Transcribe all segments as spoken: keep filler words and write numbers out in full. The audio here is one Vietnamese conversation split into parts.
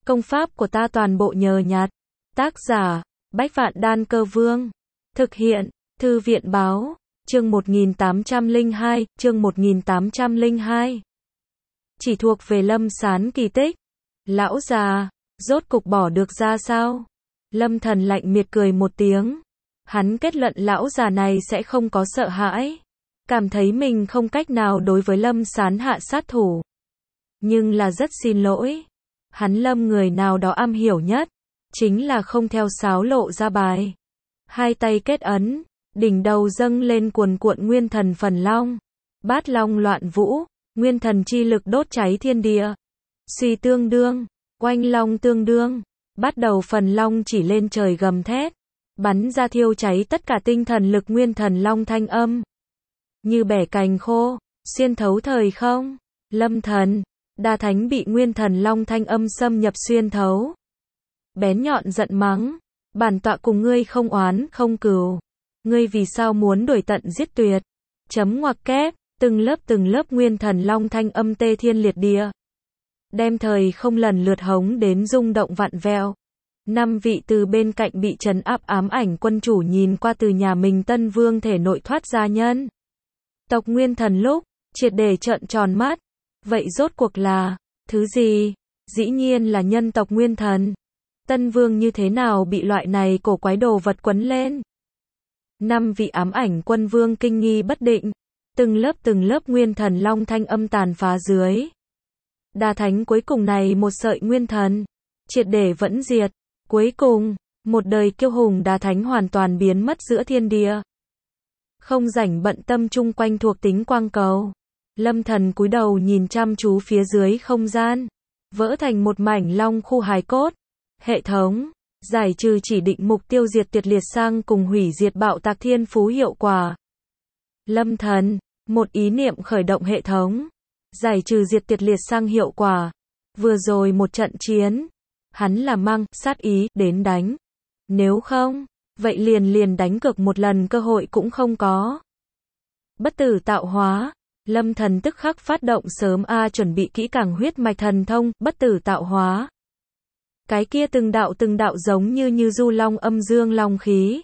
Công pháp của ta toàn bộ nhờ nhặt. Tác giả, Bách Vạn Đan Cơ Vương. Thực hiện, Thư viện báo, chương một nghìn tám trăm lẻ hai, chương một nghìn tám trăm lẻ hai. Chỉ thuộc về Lâm Sán kỳ tích. Lão già, rốt cục bỏ được ra sao? Lâm Thần lạnh miệt cười một tiếng. Hắn kết luận lão già này sẽ không có sợ hãi. Cảm thấy mình không cách nào đối với Lâm Sán hạ sát thủ. Nhưng là rất xin lỗi. Hắn Lâm người nào đó am hiểu nhất. Chính là không theo sáo lộ ra bài. Hai tay kết ấn. Đỉnh đầu dâng lên cuồn cuộn nguyên thần phần long. Bát long loạn vũ. Nguyên thần chi lực đốt cháy thiên địa. Suy tương đương. Oanh long tương đương. Bắt đầu phần long chỉ lên trời gầm thét. Bắn ra thiêu cháy tất cả tinh thần lực nguyên thần long thanh âm. Như bẻ cành khô. Xuyên thấu thời không. Lâm Thần. Đa Thánh bị nguyên thần long thanh âm xâm nhập xuyên thấu. Bén nhọn giận mắng. Bản tọa cùng ngươi không oán không cừu. Ngươi vì sao muốn đuổi tận giết tuyệt. Chấm ngoặc kép. Từng lớp từng lớp nguyên thần long thanh âm tê thiên liệt địa. Đem thời không lần lượt hống đến rung động vặn vẹo. Năm vị từ bên cạnh bị trấn áp ám ảnh quân chủ nhìn qua từ nhà mình Tân Vương thể nội thoát ra nhân tộc nguyên thần lúc, triệt để trợn tròn mắt. Vậy rốt cuộc là, thứ gì? Dĩ nhiên là nhân tộc nguyên thần. Tân Vương như thế nào bị loại này cổ quái đồ vật quấn lên? Năm vị ám ảnh quân vương kinh nghi bất định. Từng lớp từng lớp nguyên thần long thanh âm tàn phá dưới. Đa Thánh cuối cùng này một sợi nguyên thần. Triệt để vẫn diệt. Cuối cùng, một đời kiêu hùng Đa Thánh hoàn toàn biến mất giữa thiên địa. Không rảnh bận tâm chung quanh thuộc tính quang cầu. Lâm Thần cúi đầu nhìn chăm chú phía dưới không gian. Vỡ thành một mảnh long khu hài cốt. Hệ thống. Giải trừ chỉ định mục tiêu diệt tuyệt liệt sang cùng hủy diệt bạo tạc thiên phú hiệu quả. Lâm Thần. Một ý niệm khởi động hệ thống. Giải trừ diệt tuyệt liệt sang hiệu quả. Vừa rồi một trận chiến. Hắn là mang sát ý đến đánh. Nếu không, vậy liền liền đánh cược một lần cơ hội cũng không có. Bất tử tạo hóa. Lâm Thần tức khắc phát động sớm a chuẩn bị kỹ càng huyết mạch thần thông, bất tử tạo hóa. Cái kia từng đạo từng đạo giống như như du long âm dương long khí.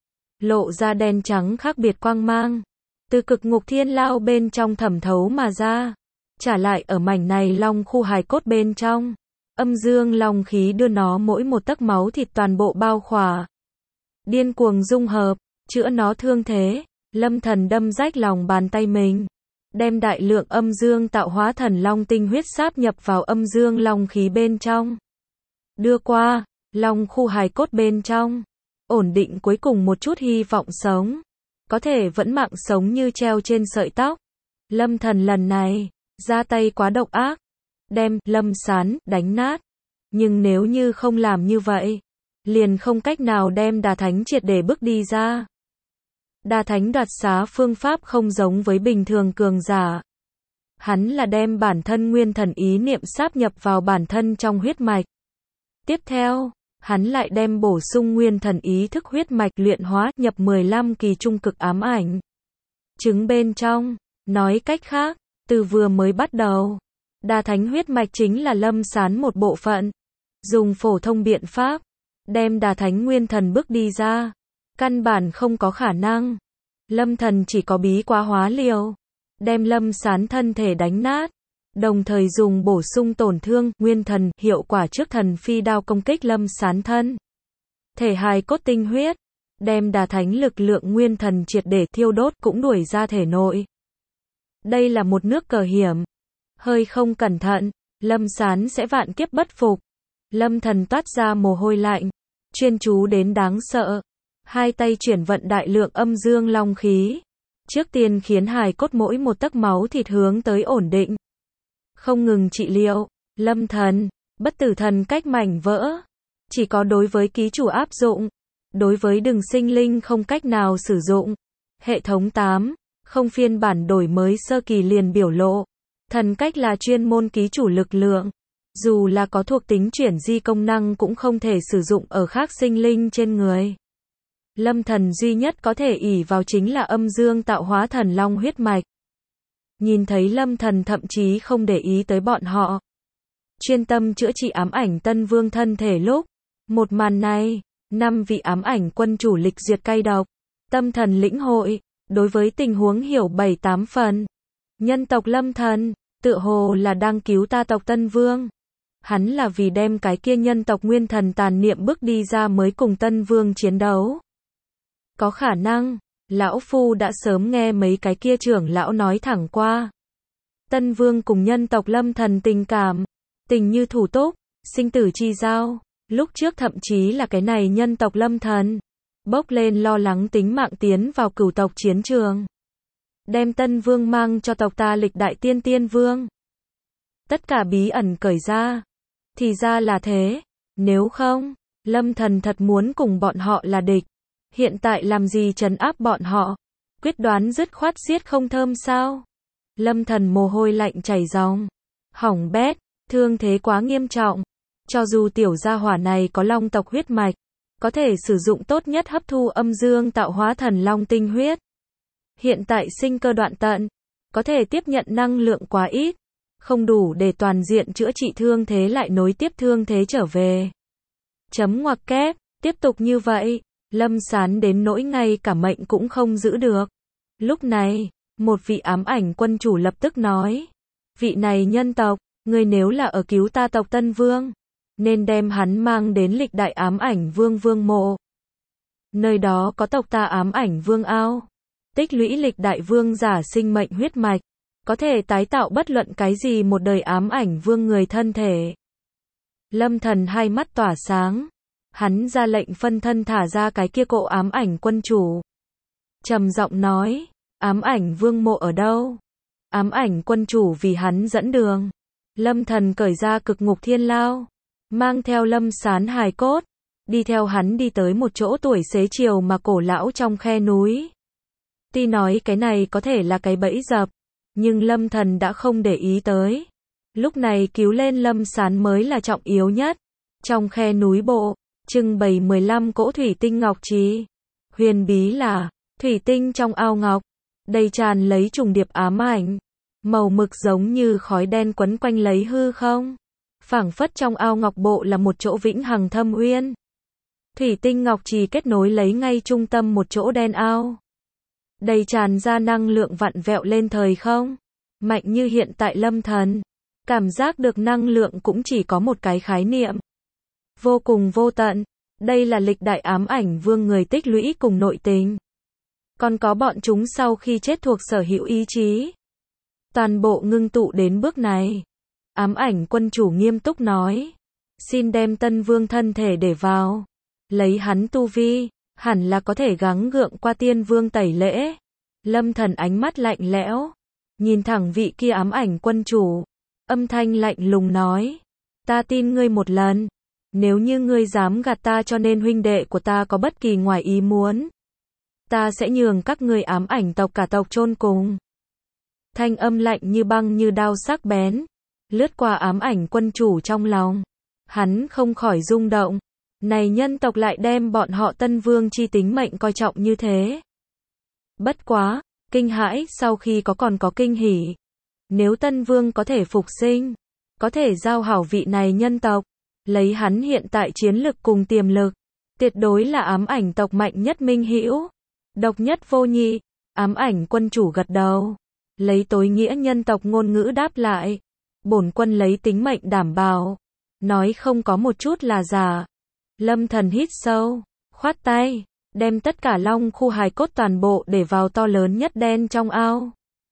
Lộ ra đen trắng khác biệt quang mang. Từ cực ngục thiên lao bên trong thẩm thấu mà ra. Trả lại ở mảnh này long khu hài cốt bên trong. Âm dương long khí đưa nó mỗi một tấc máu thịt toàn bộ bao khỏa. Điên cuồng dung hợp, chữa nó thương thế. Lâm Thần đâm rách lòng bàn tay mình. Đem đại lượng âm dương tạo hóa thần long tinh huyết sáp nhập vào âm dương long khí bên trong. Đưa qua, long khu hài cốt bên trong. Ổn định cuối cùng một chút hy vọng sống. Có thể vẫn mạng sống như treo trên sợi tóc. Lâm Thần lần này, ra tay quá độc ác. Đem Lâm Sán đánh nát. Nhưng nếu như không làm như vậy, liền không cách nào đem Đa Thánh triệt để bước đi ra. Đa Thánh đoạt xá phương pháp không giống với bình thường cường giả. Hắn là đem bản thân nguyên thần ý niệm sáp nhập vào bản thân trong huyết mạch. Tiếp theo, hắn lại đem bổ sung nguyên thần ý thức huyết mạch luyện hóa nhập mười lăm kỳ trung cực ám ảnh. Trứng bên trong, nói cách khác, từ vừa mới bắt đầu, Đa Thánh huyết mạch chính là Lâm Sán một bộ phận. Dùng phổ thông biện pháp, đem Đa Thánh nguyên thần bước đi ra. Căn bản không có khả năng. Lâm Thần chỉ có bí quá hóa liều. Đem Lâm Sán thân thể đánh nát. Đồng thời dùng bổ sung tổn thương, nguyên thần, hiệu quả trước thần phi đao công kích Lâm Sán thân. Thể hài cốt tinh huyết. Đem Đa Thánh lực lượng nguyên thần triệt để thiêu đốt cũng đuổi ra thể nội. Đây là một nước cờ hiểm. Hơi không cẩn thận, Lâm Sán sẽ vạn kiếp bất phục. Lâm Thần toát ra mồ hôi lạnh. Chuyên chú đến đáng sợ. Hai tay chuyển vận đại lượng âm dương long khí. Trước tiên khiến hài cốt mỗi một tấc máu thịt hướng tới ổn định. Không ngừng trị liệu. Lâm Thần, bất tử thần cách mảnh vỡ. Chỉ có đối với ký chủ áp dụng. Đối với đừng sinh linh không cách nào sử dụng. Hệ thống tám, không phiên bản đổi mới sơ kỳ liền biểu lộ. Thần cách là chuyên môn ký chủ lực lượng. Dù là có thuộc tính chuyển di công năng cũng không thể sử dụng ở khác sinh linh trên người. Lâm Thần duy nhất có thể ỷ vào chính là âm dương tạo hóa thần long huyết mạch. Nhìn thấy Lâm Thần thậm chí không để ý tới bọn họ. chuyên tâm chữa trị ám ảnh Tân Vương thân thể lúc. Một màn này, năm vị ám ảnh quân chủ lịch duyệt cay độc, tâm thần lĩnh hội, đối với tình huống hiểu bảy tám phần. Nhân tộc Lâm Thần, tựa hồ là đang cứu ta tộc Tân Vương. Hắn là vì đem cái kia nhân tộc nguyên thần tàn niệm bước đi ra mới cùng Tân Vương chiến đấu. Có khả năng, lão phu đã sớm nghe mấy cái kia trưởng lão nói thẳng qua. Tân Vương cùng nhân tộc Lâm Thần tình cảm, tình như thủ túc, sinh tử chi giao. Lúc trước thậm chí là cái này nhân tộc Lâm Thần, bốc lên lo lắng tính mạng tiến vào cửu tộc chiến trường. Đem Tân Vương mang cho tộc ta lịch đại tiên tiên vương. Tất cả bí ẩn cởi ra. Thì ra là thế. Nếu không, Lâm Thần thật muốn cùng bọn họ là địch. Hiện tại làm gì trấn áp bọn họ? Quyết đoán dứt khoát giết không thơm sao? Lâm Thần mồ hôi lạnh chảy ròng. Hỏng bét, thương thế quá nghiêm trọng. Cho dù tiểu gia hỏa này có long tộc huyết mạch, có thể sử dụng tốt nhất hấp thu âm dương tạo hóa thần long tinh huyết. Hiện tại sinh cơ đoạn tận, có thể tiếp nhận năng lượng quá ít, không đủ để toàn diện chữa trị thương thế lại nối tiếp thương thế trở về. Chấm ngoặc kép, tiếp tục như vậy, Lâm Sán đến nỗi ngay cả mệnh cũng không giữ được. Lúc này, một vị ám ảnh quân chủ lập tức nói, vị này nhân tộc, ngươi nếu là ở cứu ta tộc Tân Vương, nên đem hắn mang đến lịch đại ám ảnh vương vương mộ. Nơi đó có tộc ta ám ảnh vương ao, tích lũy lịch đại vương giả sinh mệnh huyết mạch, có thể tái tạo bất luận cái gì một đời ám ảnh vương người thân thể. Lâm Thần hai mắt tỏa sáng, hắn ra lệnh phân thân thả ra cái kia cỗ ám ảnh quân chủ. Trầm giọng nói, ám ảnh vương mộ ở đâu? Ám ảnh quân chủ vì hắn dẫn đường. Lâm Thần cởi ra cực ngục thiên lao, mang theo Lâm Sán hài cốt, đi theo hắn đi tới một chỗ tuổi xế chiều mà cổ lão trong khe núi. Tuy nói cái này có thể là cái bẫy dập, nhưng Lâm Thần đã không để ý tới. Lúc này cứu lên Lâm Sán mới là trọng yếu nhất. Trong khe núi bộ, trưng bày mười lăm cỗ thủy tinh ngọc trì. Huyền bí là, thủy tinh trong ao ngọc, đầy tràn lấy trùng điệp ám ảnh. Màu mực giống như khói đen quấn quanh lấy hư không. Phảng phất trong ao ngọc bộ là một chỗ vĩnh hằng thâm uyên. Thủy tinh ngọc trì kết nối lấy ngay trung tâm một chỗ đen ao. Đầy tràn ra năng lượng vặn vẹo lên thời không. Mạnh như hiện tại Lâm Thần. Cảm giác được năng lượng cũng chỉ có một cái khái niệm. Vô cùng vô tận. Đây là lịch đại ám ảnh vương người tích lũy cùng nội tình. Còn có bọn chúng sau khi chết thuộc sở hữu ý chí. Toàn bộ ngưng tụ đến bước này. Ám ảnh quân chủ nghiêm túc nói. Xin đem Tân Vương thân thể để vào. Lấy hắn tu vi, hẳn là có thể gắng gượng qua tiên vương tẩy lễ. Lâm Thần ánh mắt lạnh lẽo. Nhìn thẳng vị kia ám ảnh quân chủ. Âm thanh lạnh lùng nói. Ta tin ngươi một lần. Nếu như ngươi dám gạt ta cho nên huynh đệ của ta có bất kỳ ngoài ý muốn. Ta sẽ nhường các ngươi ám ảnh tộc cả tộc chôn cùng. Thanh âm lạnh như băng như đao sắc bén. Lướt qua ám ảnh quân chủ trong lòng. Hắn không khỏi rung động. Này nhân tộc lại đem bọn họ Tân Vương chi tính mệnh coi trọng như thế. Bất quá, kinh hãi sau khi có còn có kinh hỉ. Nếu Tân Vương có thể phục sinh, có thể giao hảo vị này nhân tộc, lấy hắn hiện tại chiến lực cùng tiềm lực, tuyệt đối là ám ảnh tộc mạnh nhất minh hữu, độc nhất vô nhị. Ám ảnh quân chủ gật đầu, lấy tối nghĩa nhân tộc ngôn ngữ đáp lại. Bổn quân lấy tính mệnh đảm bảo, nói không có một chút là giả. Lâm Thần hít sâu, khoát tay, đem tất cả long khu hài cốt toàn bộ để vào to lớn nhất đen trong ao.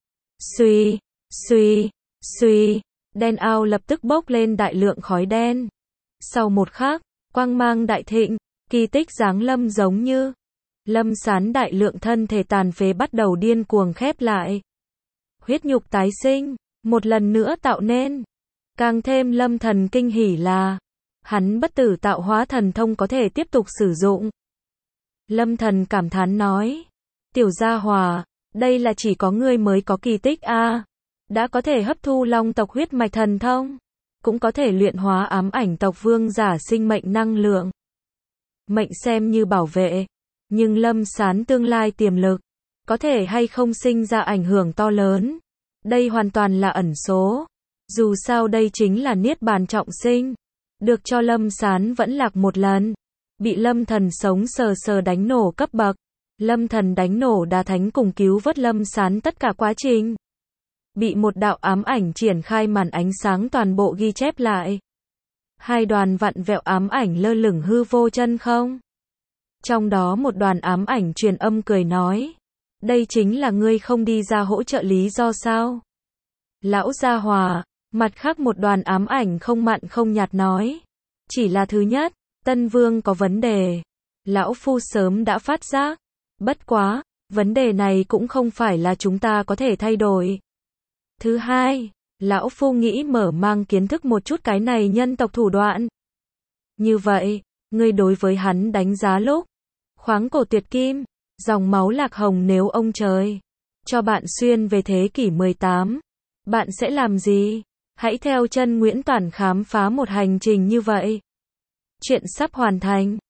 Xuy, xuy, xuy, đen ao lập tức bốc lên đại lượng khói đen. Sau một khắc, quang mang đại thịnh, kỳ tích giáng lâm giống như. Lâm Sán đại lượng thân thể tàn phế bắt đầu điên cuồng khép lại. Huyết nhục tái sinh, một lần nữa tạo nên. Càng thêm Lâm Thần kinh hỉ là, hắn bất tử tạo hóa thần thông có thể tiếp tục sử dụng. Lâm Thần cảm thán nói, tiểu gia hòa, đây là chỉ có ngươi mới có kỳ tích a. À. Đã có thể hấp thu long tộc huyết mạch thần thông, cũng có thể luyện hóa ám ảnh tộc vương giả sinh mệnh năng lượng. Mệnh xem như bảo vệ, nhưng Lâm Sán tương lai tiềm lực, có thể hay không sinh ra ảnh hưởng to lớn. Đây hoàn toàn là ẩn số. Dù sao đây chính là niết bàn trọng sinh. Được cho Lâm Sán vẫn lạc một lần. Bị Lâm Thần sống sờ sờ đánh nổ cấp bậc. Lâm Thần đánh nổ Đà Thánh cùng cứu vớt Lâm Sán tất cả quá trình. Bị một đạo ám ảnh triển khai màn ánh sáng toàn bộ ghi chép lại. Hai đoàn vặn vẹo ám ảnh lơ lửng hư vô chân không. Trong đó một đoàn ám ảnh truyền âm cười nói. Đây chính là ngươi không đi ra hỗ trợ lý do sao? Lão gia hòa, mặt khác một đoàn ám ảnh không mặn không nhạt nói. Chỉ là thứ nhất, Tân Vương có vấn đề. Lão Phu sớm đã phát giác. Bất quá, vấn đề này cũng không phải là chúng ta có thể thay đổi. Thứ hai, Lão Phu nghĩ mở mang kiến thức một chút cái này nhân tộc thủ đoạn. Như vậy, ngươi đối với hắn đánh giá lúc. Khoáng cổ tuyệt kim, dòng máu lạc hồng nếu ông trời cho bạn xuyên về thế kỷ mười tám, bạn sẽ làm gì? Hãy theo chân Nguyễn Toản khám phá một hành trình như vậy. Chuyện sắp hoàn thành.